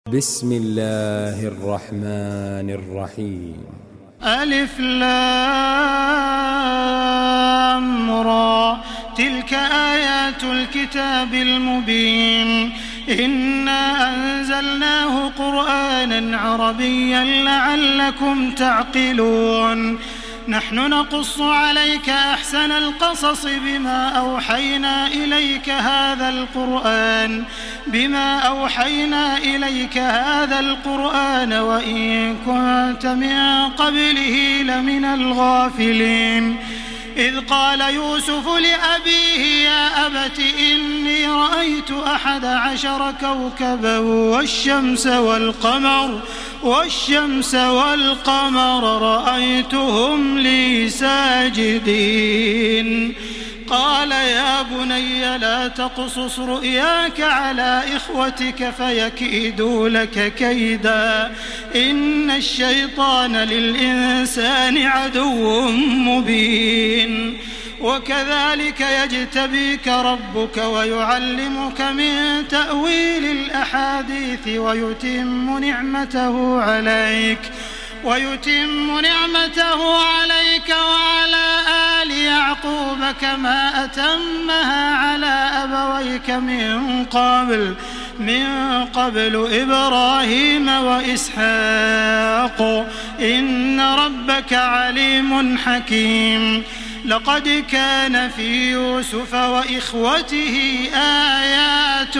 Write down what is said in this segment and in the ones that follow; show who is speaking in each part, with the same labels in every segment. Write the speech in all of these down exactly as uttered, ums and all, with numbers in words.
Speaker 1: بسم الله الرحمن الرحيم.
Speaker 2: ألف لام را تلك آيات الكتاب المبين إنا أنزلناه قرآنا عربيا لعلكم تعقلون نحن نقص عليك أحسن القصص بما أوحينا إليك هذا القرآن بما أوحينا إليك هذا القرآن وإن كنت من قبله لمن الغافلين إذ قال يوسف لأبيه يا أبت إني رأيت أحد عشر كوكبا والشمس والقمر والشمس والقمر رأيتهم لي ساجدين قال يا بني لا تقصص رؤياك على إخوتك فيكيدوا لك كيدا إن الشيطان للإنسان عدو مبين وكذلك يجتبيك ربك ويعلمك من تأويل الأحاديث ويتم نعمته عليك ويتم نعمته عليك وعلى آل يعقوب كما أتمها على أبويك من قبل من قبل إبراهيم وإسحاق إن ربك عليم حكيم لقد كان في يوسف وإخوته آيات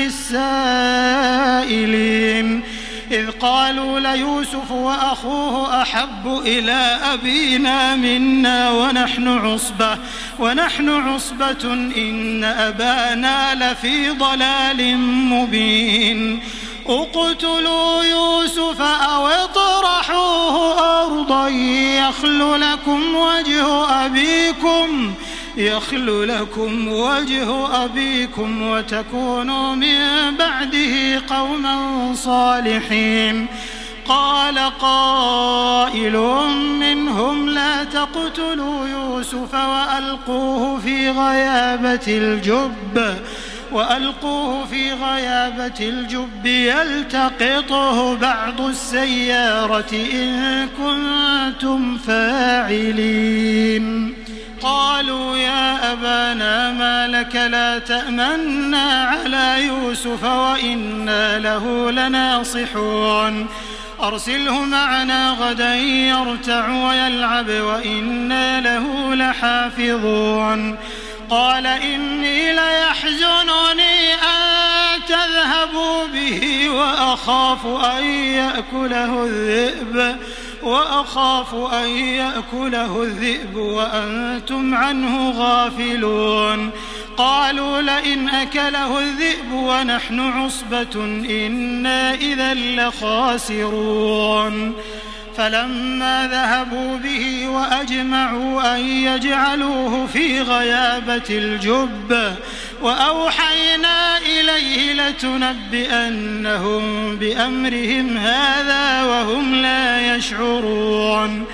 Speaker 2: للسائلين إذ قالوا ليوسف وأخوه أحب إلى أبينا منا ونحن عصبة ونحن عصبة إن أبانا لفي ضلال مبين اقتلوا يوسف أو اطرحوه أرضا يخل لكم وجه أبيكم يخل لكم وجه أبيكم وتكونوا من بعده قوما صالحين قال قائل منهم لا تقتلوا يوسف وألقوه في غيابة الجب وألقوه في غيابة الجب يلتقطه بعض السيارة إن كنتم فاعلين قالوا يا أبانا ما لك لا تأمنا على يوسف وإنا له لناصحون أرسله معنا غدا يرتع ويلعب وإنا له لحافظون قال إني ليحزنني أن تذهبوا به وأخاف أن يأكله الذئب وأخاف أن يأكله الذئب وأنتم عنه غافلون قالوا لئن أكله الذئب ونحن عصبة إنا إذا لخاسرون فلما ذهبوا به وأجمعوا أن يجعلوه في غيابة الجب وأوحينا إليه لتنبئنهم بأمرهم هذا وهم لا يشعرون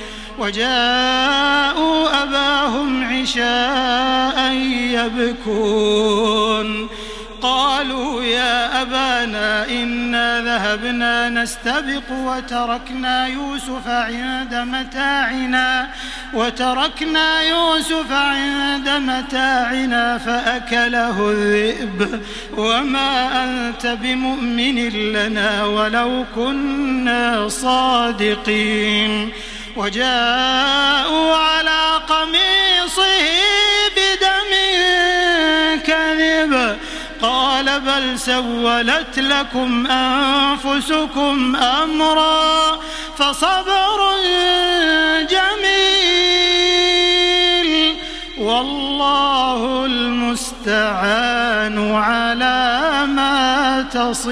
Speaker 2: وجاءوا أباهم عشاء يبكون قالوا يا أبانا إنا ذهبنا نستبق وتركنا يوسف عند متاعنا وتركنا يوسف عند متاعنا فأكله الذئب وما أنت بمؤمن لنا ولو كنا صادقين وجاءوا على قميصه بدم كذب قال بل سولت لكم أنفسكم أمرا فصبر جميل والله المستعان على ما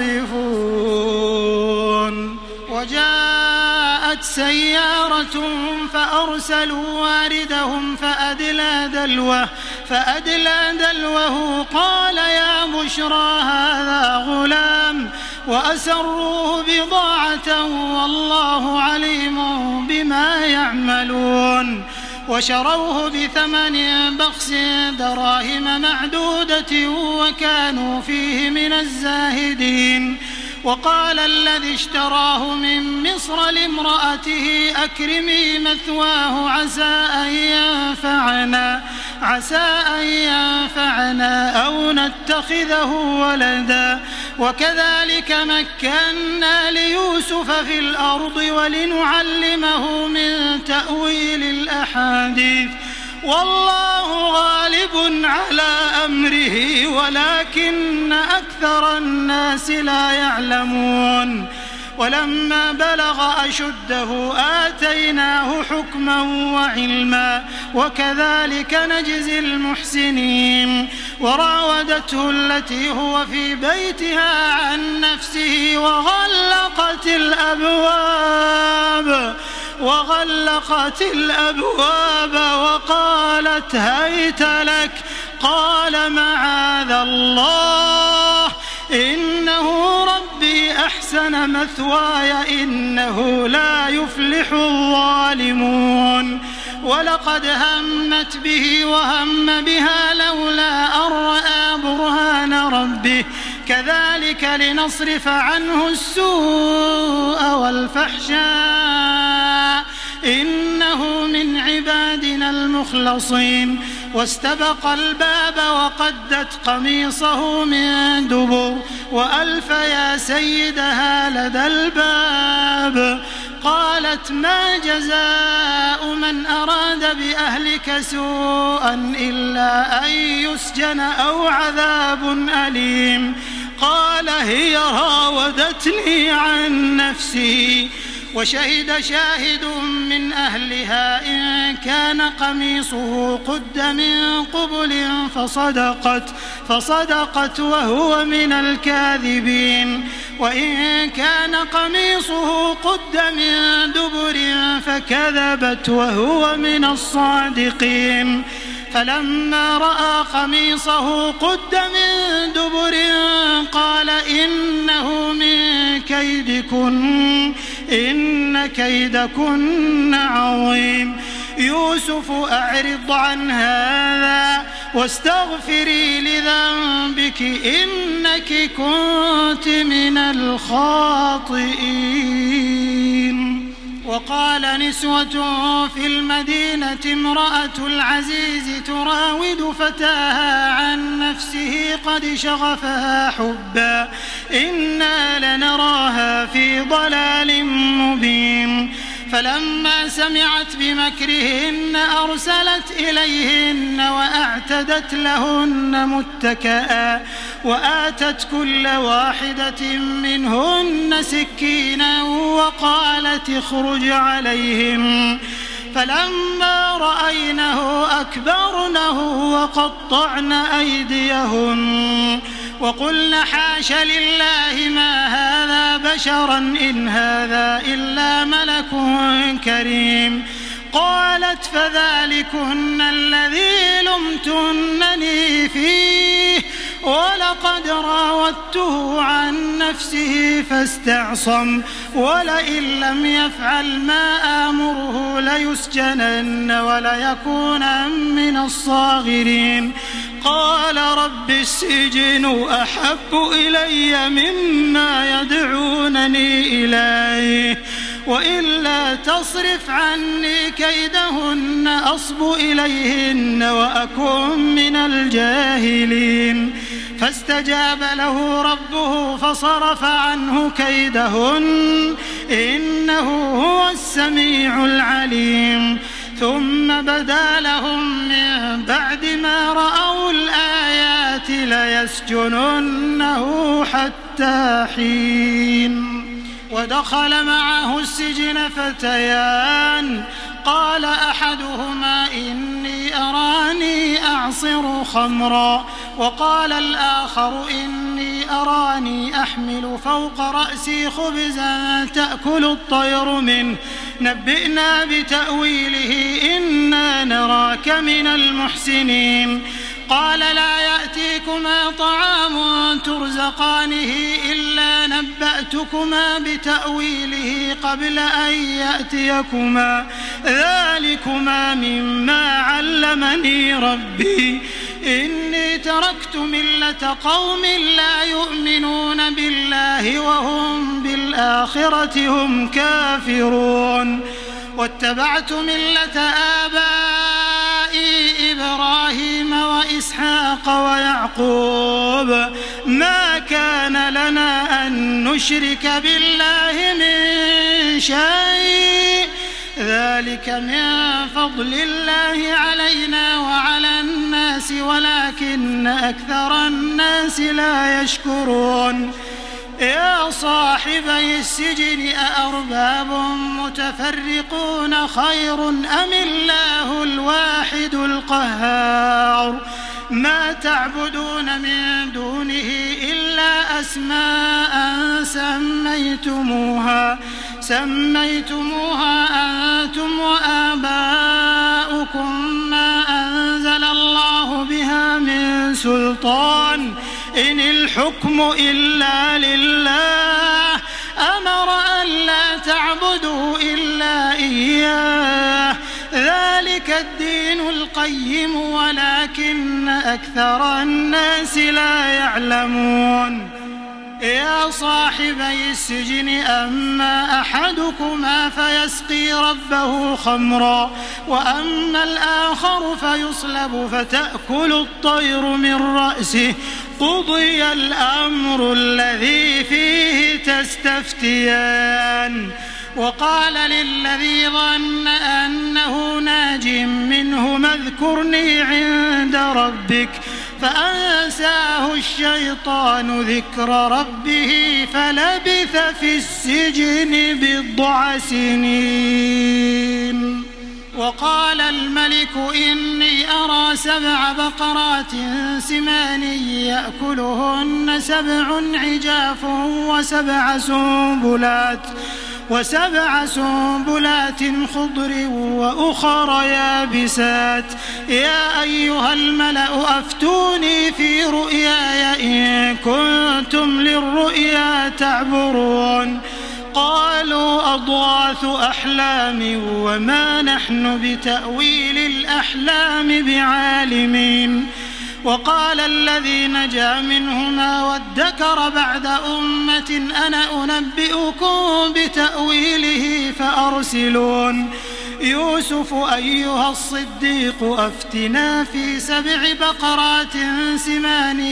Speaker 2: تصفون وجاءت سيارة فأرسلوا واردهم فأدلى دلوه فأدلى دلوه قال يا بشرى هذا غلام وأسروه بضاعة والله عليم بما يعملون وشروه بثمن بخس دراهم معدودة وكانوا فيه من الزاهدين وقال الذي اشتراه من مصر لامرأته أكرمي مثواه عسى أن ينفعنا عسى أن ينفعنا أو نتخذه ولدا وكذلك مكنا ليوسف في الأرض ولنعلمه من تأويل الأحاديث والله غالب على أمره ولكن أكثر الناس لا يعلمون ولما بلغ أشده آتيناه حكما وعلما وكذلك نجزي المحسنين وراودته التي هو في بيتها عن نفسه وغلقت الأبواب وغلقت الأبواب وقالت هيت لك قال معاذ الله إنه ربي أحسن مثواي إنه لا يفلح الظالمون ولقد همت به وهم بها لولا أن رأى برهان ربه كذلك لنصرف عنه السوء والفحشاء إنه من عبادنا المخلصين واستبق الباب وقدت قميصه من دبر وألف يا سيدها لدى الباب قالت ما جزاء من أراد بأهلك سوءا إلا أن يسجن أو عذاب أليم قال هي راودتني عن نفسي وشهد شاهد من أهلها إن كان قميصه قد من قبل فصدقت فصدقت وهو من الكاذبين وإن كان قميصه قد من دبر فكذبت وهو من الصادقين فلما رأى قميصه قد من دبر قال إنه من كيدكن إن كيدكن عظيم يوسف أعرض عن هذا واستغفري لذنبك إنك كنت من الخاطئين وقال نسوة في المدينة امرأة العزيز تراود فتاها عن نفسه قد شغفها حبا إنا لنراها في ضلال مبين فلما سمعت بمكرهن أرسلت إليهن وأعتدت لهن متكئا وآتت كل واحدة منهن سكينا وقالت اخرج عليهم فلما رأينه أكبرنه وقطعن أيديهن وقلن حاش لله ما هذا بشرا إن هذا إلا ملك كريم قالت فذلكن الذي لمتنني فيه ولقد راودته عن نفسه فاستعصم ولئن لم يفعل ما آمره ليسجنن وليكون من الصاغرين قال رب السجن أحب إلي مما يدعونني إليه وإلا تصرف عني كيدهن أصب إليهن وأكن من الجاهلين فاستجاب له ربه فصرف عنه كيدهن إنه هو السميع العليم ثم بدا لهم من بعد ما رأوا الآيات ليسجننه حتى حين ودخل معه السجن فتيان قال أحدهما إني أراني أعصر خمرا وقال الآخر إني أراني أحمل فوق رأسي خبزا تأكل الطير منه نبئنا بتأويله إنا نراك من المحسنين قال لا يأتيكما طعام ترزقانه إلا نبأتكما بتأويله قبل أن يأتيكما ذلكما مما علمني ربي إني تركت ملة قوم لا يؤمنون بالله وهم بالآخرة هم كافرون واتبعت ملة آبائي إبراهيم وإسحاق ويعقوب ما كان لنا أن نشرك بالله من شيء ذلك من فضل الله علينا وعلى الناس ولكن أكثر الناس لا يشكرون يا صاحبي السجن أأرباب متفرقون خير أم الله الواحد القهار ما تعبدون من دونه إلا أسماء سميتموها سميتموها أنتم وآباؤكم ما أنزل الله بها من سلطان إن الحكم إلا لله أمر أن لا تعبدوا إلا إياه ذلك الدين القيم ولكن أكثر الناس لا يعلمون يا صاحبي السجن أما أحدكما فيسقي ربه خمرا وأما الآخر فيصلب فتأكل الطير من رأسه قضي الأمر الذي فيه تستفتيان وقال للذي ظن أنه ناج منهما اذكرني عند ربك فأنساه الشيطان ذكر ربه فلبث في السجن بضع سنين وقال الملك إني أرى سبع بقرات سمان يأكلهن سبع عجاف وسبع سنبلات وسبع سنبلات خضر وأخر يابسات يا أيها الملأ أفتوني في رؤياي إن كنتم للرؤيا تعبرون قالوا أضغاث أحلام وما نحن بتأويل الأحلام بعالمين وقال الذي نجا منهما وادكر بعد أمة أنا أنبئكم بتأويله فأرسلون يوسف أيها الصديق أفتنا في سبع بقرات سمان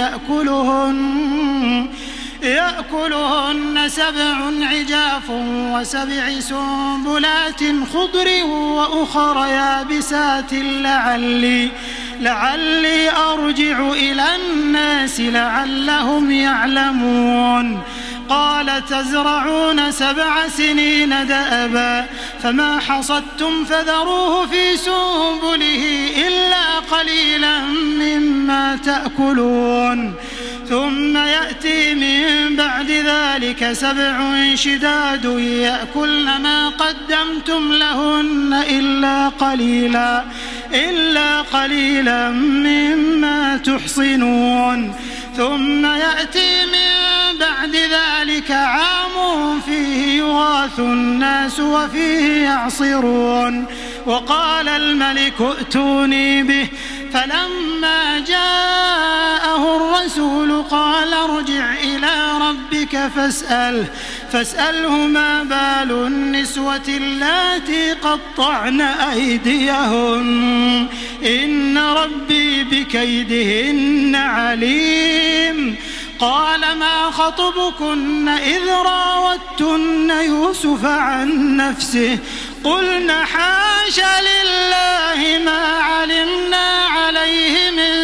Speaker 2: يأكلهن يأكلهن سبع عجاف وسبع سنبلات خضر وأخر يابسات لعلي لعلي أرجع إلى الناس لعلهم يعلمون قال تزرعون سبع سنين دأبا فما حصدتم فذروه في سنبله إلا قليلا مما تأكلون ثم يأتي من بعد ذلك سبع شداد يأكلن ما قدمتم لهن إلا قليلا إلا قليلا مما تحصنون ثم يأتي من بعد ذلك عام فيه يغاث الناس وفيه يعصرون وقال الملك ائتوني به فلما جاءه الرسول قال ارجع إلى ربك فاسأله فاسأله ما بال النسوة اللاتي قطعن أيديهن إن ربي بكيدهن عليم قال ما خطبكن إذ راوتن يوسف عن نفسه قلنا حاش لله ما علمنا عليه من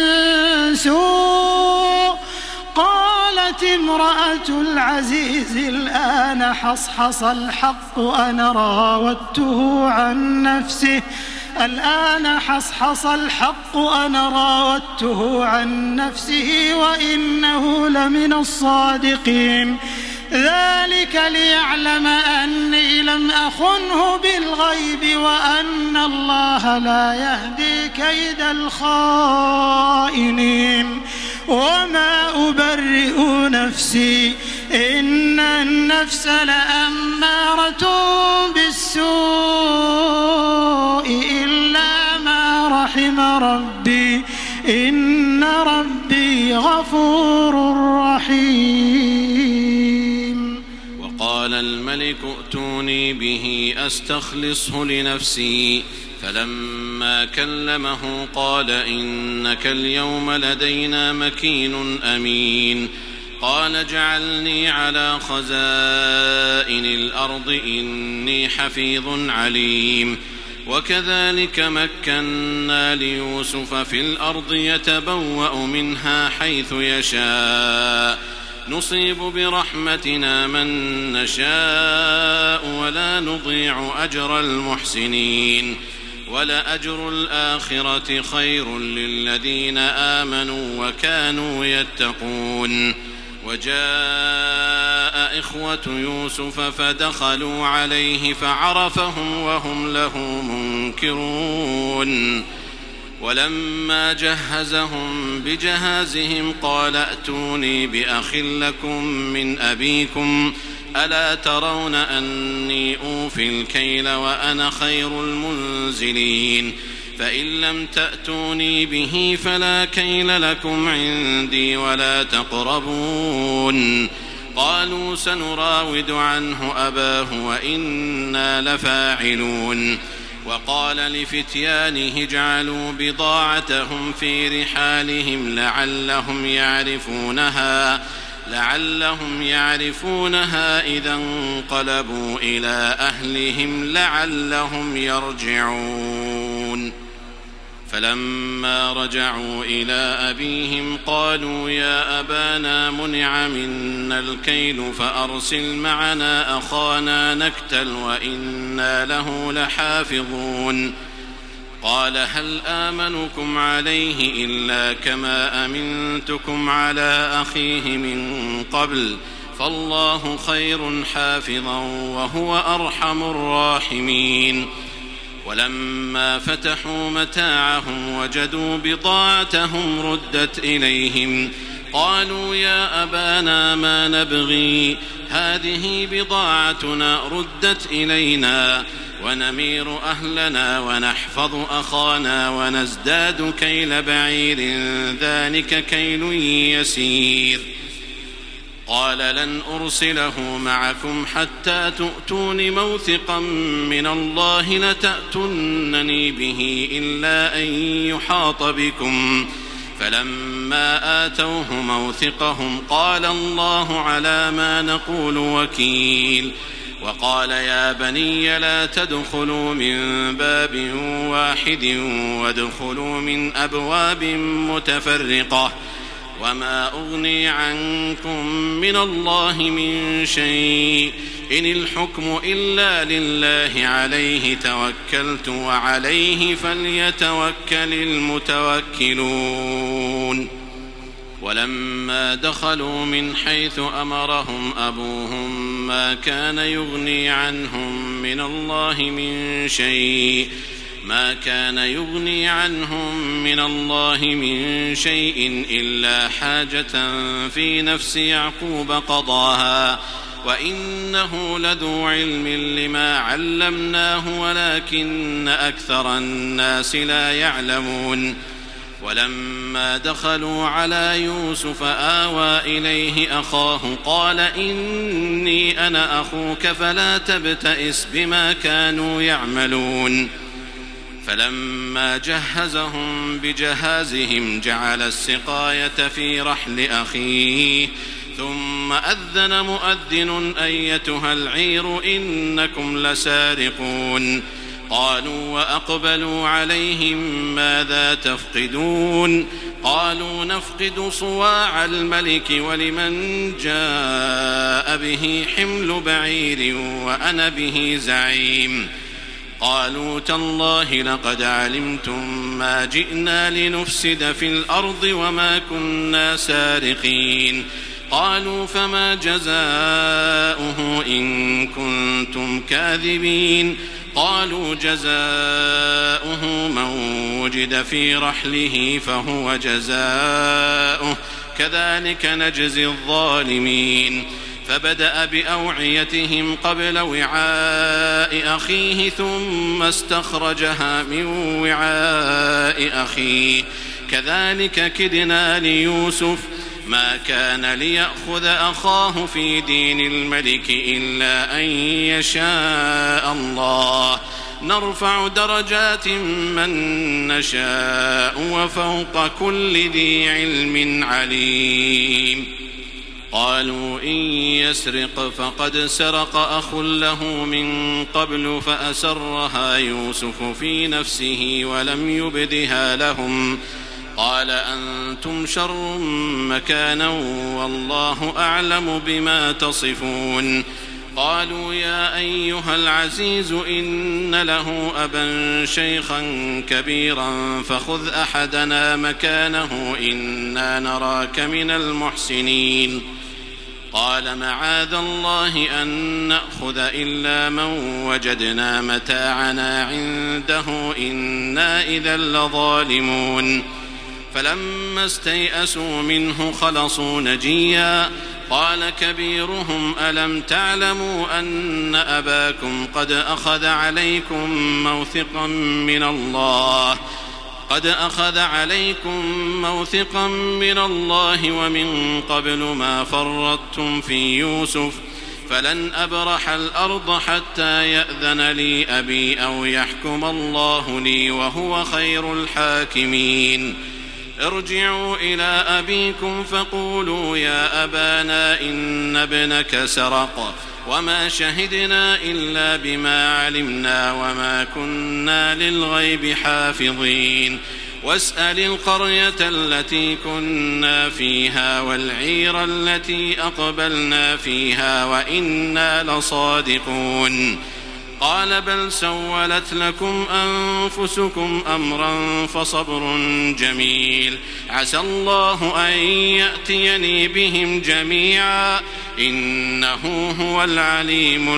Speaker 2: سوء قالت امرأة العزيز الآن حصحص الحق أنا راودته عن نفسه الآن حصحص الحق أنا راودته عن نفسه وإنه لمن الصادقين ذلك ليعلم أني لم أخنه بالغيب وأن الله لا يهدي كيد الخائنين وما أبرئ نفسي إن النفس لأمارة بالسوء إلا ما رحم ربي إن ربي غفور رحيم.
Speaker 3: وقال الملك ائتوني به أستخلصه لنفسي فلما كلمه قال إنك اليوم لدينا مكين أمين. قال اجعلني على خزائن الأرض إني حفيظ عليم. وكذلك مكنا ليوسف في الأرض يتبوأ منها حيث يشاء نصيب برحمتنا من نشاء ولا نضيع أجر المحسنين ولأجر الآخرة خير للذين آمنوا وكانوا يتقون. وجاء إخوة يوسف فدخلوا عليه فعرفهم وهم له منكرون. ولما جهزهم بجهازهم قال ائتوني بأخ لكم من أبيكم ألا ترون أني أوفي الكيل وأنا خير المنزلين فإن لم تأتوني به فلا كيل لكم عندي ولا تقربون. قالوا سنراود عنه أباه وإنا لفاعلون. وقال لفتيانه اجعلوا بضاعتهم في رحالهم لعلهم يعرفونها لعلهم يعرفونها إذا انقلبوا إلى أهلهم لعلهم يرجعون. فلما رجعوا إلى أبيهم قالوا يا أبانا منع منا الكيل فأرسل معنا أخانا نكتل وإنا له لحافظون. قال هل آمنكم عليه إلا كما أمنتكم على أخيه من قبل فالله خير حافظا وهو أرحم الراحمين. ولما فتحوا متاعهم وجدوا بضاعتهم ردت إليهم قالوا يا أبانا ما نبغي هذه بضاعتنا ردت إلينا ونمير أهلنا ونحفظ أخانا ونزداد كيل بعير ذلك كيل يسير. قال لن أرسله معكم حتى تؤتون موثقا من الله لتأتونني به إلا أن يحاط بكم. فلما آتوه موثقهم قال الله على ما نقول وكيل. وقال يا بني لا تدخلوا من باب واحد وادخلوا من أبواب متفرقة وما أغني عنكم من الله من شيء إن الحكم إلا لله عليه توكلت وعليه فليتوكل المتوكلون. ولما دخلوا من حيث أمرهم أبوهم ما كان يغني عنهم من الله من شيء ما كان يغني عنهم من الله من شيء إلا حاجة في نفس يعقوب قضاها وإنه لذو علم لما علمناه ولكن أكثر الناس لا يعلمون. ولما دخلوا على يوسف آوى إليه أخاه قال إني أنا أخوك فلا تبتئس بما كانوا يعملون. فلما جهزهم بجهازهم جعل السقاية في رحل أخيه ثم أذن مؤذن أيتها العير إنكم لسارقون. قالوا وأقبلوا عليهم ماذا تفقدون قالوا نفقد صواع الملك ولمن جاء به حمل بعير وأنا به زعيم. قالوا تالله لقد علمتم ما جئنا لنفسد في الأرض وما كنا سارقين. قالوا فما جزاؤه إن كنتم كاذبين. قالوا جزاؤه من وجد في رحله فهو جزاؤه كذلك نجزي الظالمين. فبدأ بأوعيتهم قبل وعاء أخيه ثم استخرجها من وعاء أخيه كذلك كدنا ليوسف ما كان ليأخذ أخاه في دين الملك إلا أن يشاء الله نرفع درجات من نشاء وفوق كل ذي علم عليم. قالوا إن يسرق فقد سرق أخ له من قبل فأسرها يوسف في نفسه ولم يبدها لهم قال أنتم شر مكانا والله أعلم بما تصفون. قالوا يا أيها العزيز إن له أبا شيخا كبيرا فخذ أحدنا مكانه إنا نراك من المحسنين. قال معاذ الله أن نأخذ إلا من وجدنا متاعنا عنده إنا إذا لظالمون. فلما استيئسوا منه خلصوا نجيا قال كبيرهم ألم تعلموا أن أباكم قد أخذ عليكم موثقا من الله قد أخذ عليكم موثقا من الله ومن قبل ما فرطتم في يوسف فلن أبرح الأرض حتى يأذن لي أبي أو يحكم الله لي وهو خير الحاكمين. ارجعوا إلى أبيكم فقولوا يا أبانا إن ابنك سرق وما شهدنا إلا بما علمنا وما كنا للغيب حافظين. واسأل القرية التي كنا فيها والعير التي أقبلنا فيها وإنا لصادقون. قال بل سولت لكم أنفسكم أمرا فصبر جميل عسى الله أن يأتيني بهم جميعا إنه هو العليم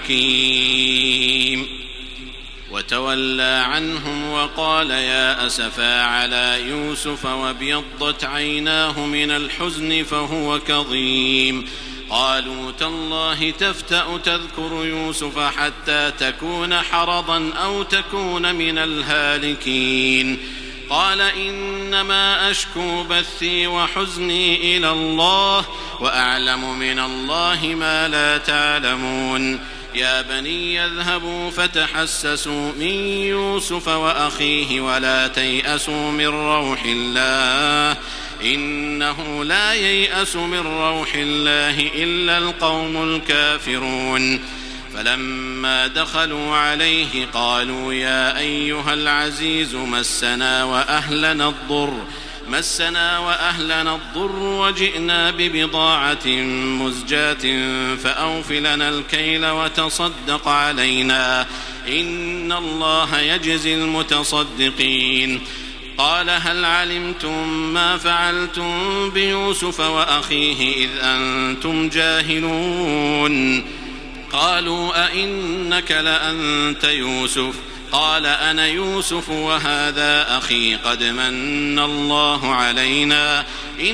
Speaker 3: الحكيم. وتولى عنهم وقال يا أسفا على يوسف وابيضت عيناه من الحزن فهو كظيم. قالوا تالله تفتأ تذكر يوسف حتى تكون حرضا أو تكون من الهالكين. قال إنما أشكو بثي وحزني إلى الله وأعلم من الله ما لا تعلمون. يا بني اذهبوا فتحسسوا من يوسف وأخيه ولا تيأسوا من روح الله إنه لا ييأس من روح الله إلا القوم الكافرون. فلما دخلوا عليه قالوا يا أيها العزيز مسنا وأهلنا الضر مسنا وأهلنا الضر وجئنا ببضاعة مزجاة فأوف لنا الكيل وتصدق علينا إن الله يجزي المتصدقين. قال هل علمتم ما فعلتم بيوسف وأخيه إذ أنتم جاهلون؟ قالوا أئنك لأنت يوسف؟ قال أنا يوسف وهذا أخي قد من الله علينا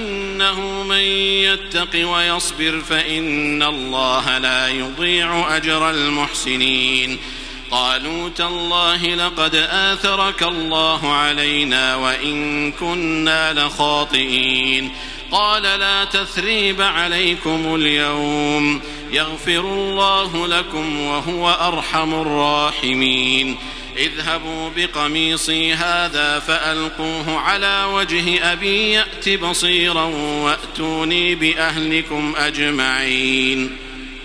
Speaker 3: إنه من يتق ويصبر فإن الله لا يضيع أجر المحسنين. قالوا تالله لقد آثرك الله علينا وإن كنا لخاطئين. قال لا تثريب عليكم اليوم يغفر الله لكم وهو أرحم الراحمين. اذهبوا بقميصي هذا فألقوه على وجه أبي يأت بصيرا وأتوني بأهلكم أجمعين.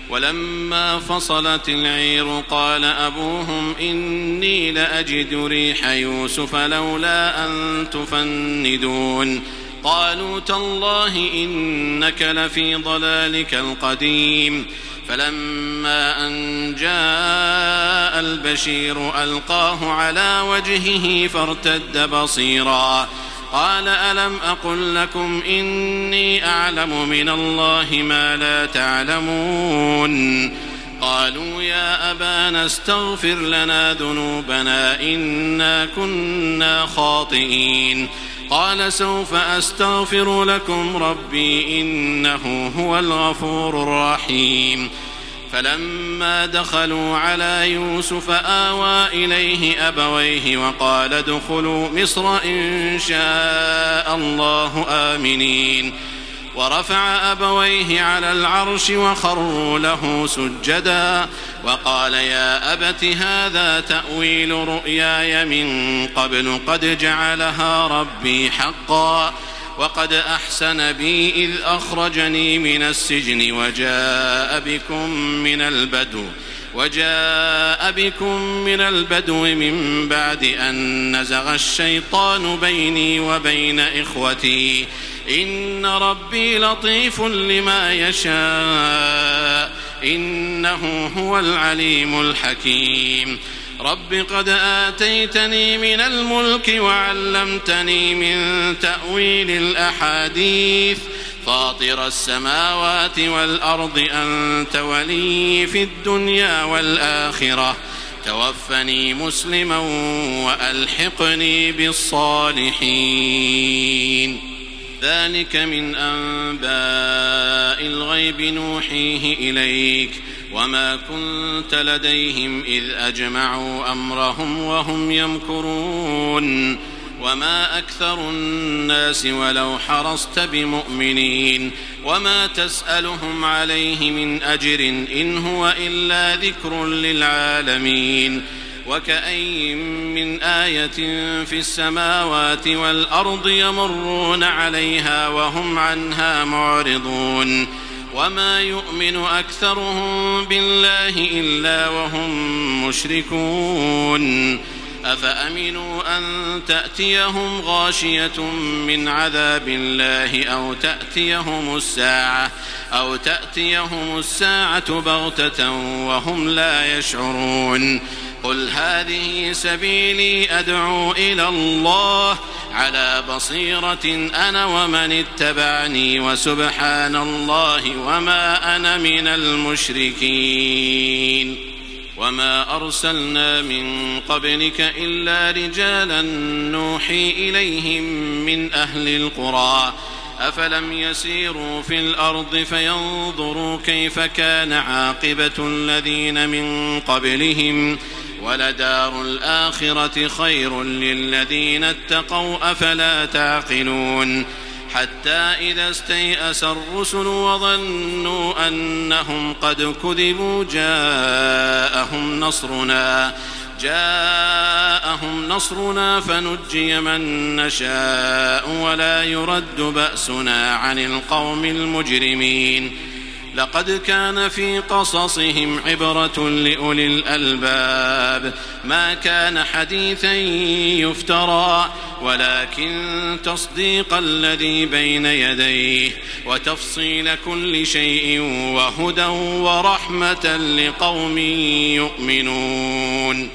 Speaker 3: ولما فصلت العير قال أبوهم إني لأجد ريح يوسف لولا أن تفندون. قالوا تالله إنك لفي ضلالك القديم. فلما أن جاء البشير ألقاه على وجهه فارتد بصيرا قال ألم أقل لكم إني أعلم من الله ما لا تعلمون. قالوا يا أبانا استغفر لنا ذنوبنا إنا كنا خاطئين. قال سوف أستغفر لكم ربي إنه هو الغفور الرحيم. فلما دخلوا على يوسف آوى إليه أبويه وقال ادخلوا مصر إن شاء الله آمنين ورفع أبويه على العرش وخروا له سجدا وقال يا أبت هذا تأويل رؤياي من قبل قد جعلها ربي حقا وقد أحسن بي إذ أخرجني من السجن وجاء بكم من البدو وجاء بكم من البدو من بعد أن نزغ الشيطان بيني وبين إخوتي إن ربي لطيف لما يشاء إنه هو العليم الحكيم رب قد آتيتني من الملك وعلمتني من تأويل الأحاديث فاطر السماوات والأرض أنت ولي في الدنيا والآخرة توفني مسلما وألحقني بالصالحين ذلك من أنباء الغيب نوحيه إليك وما كنت لديهم إذ أجمعوا أمرهم وهم يمكرون وما أكثر الناس ولو حرصت بمؤمنين وما تسألهم عليه من أجر إن هو إلا ذكر للعالمين وكأي من آية في السماوات والأرض يمرون عليها وهم عنها معرضون وما يؤمن أكثرهم بالله إلا وهم مشركون أفأمنوا أن تأتيهم غاشية من عذاب الله أو تأتيهم الساعة أو تأتيهم الساعة بغتة وهم لا يشعرون قل هذه سبيلي أدعو إلى الله على بصيرة أنا ومن اتبعني وسبحان الله وما أنا من المشركين وما أرسلنا من قبلك إلا رجالا نوحي إليهم من أهل القرى أفلم يسيروا في الأرض فينظروا كيف كان عاقبة الذين من قبلهم ولدار الآخرة خير للذين اتقوا أفلا تعقلون حتى إذا استيأس الرسل وظنوا أنهم قد كذبوا جاءهم نصرنا جاءهم نصرنا فنجي من نشاء ولا يرد بأسنا عن القوم المجرمين لقد كان في قصصهم عبرة لأولي الألباب ما كان حديثا يفترى ولكن تصديق الذي بين يديه وتفصيل كل شيء وهدى ورحمة لقوم يؤمنون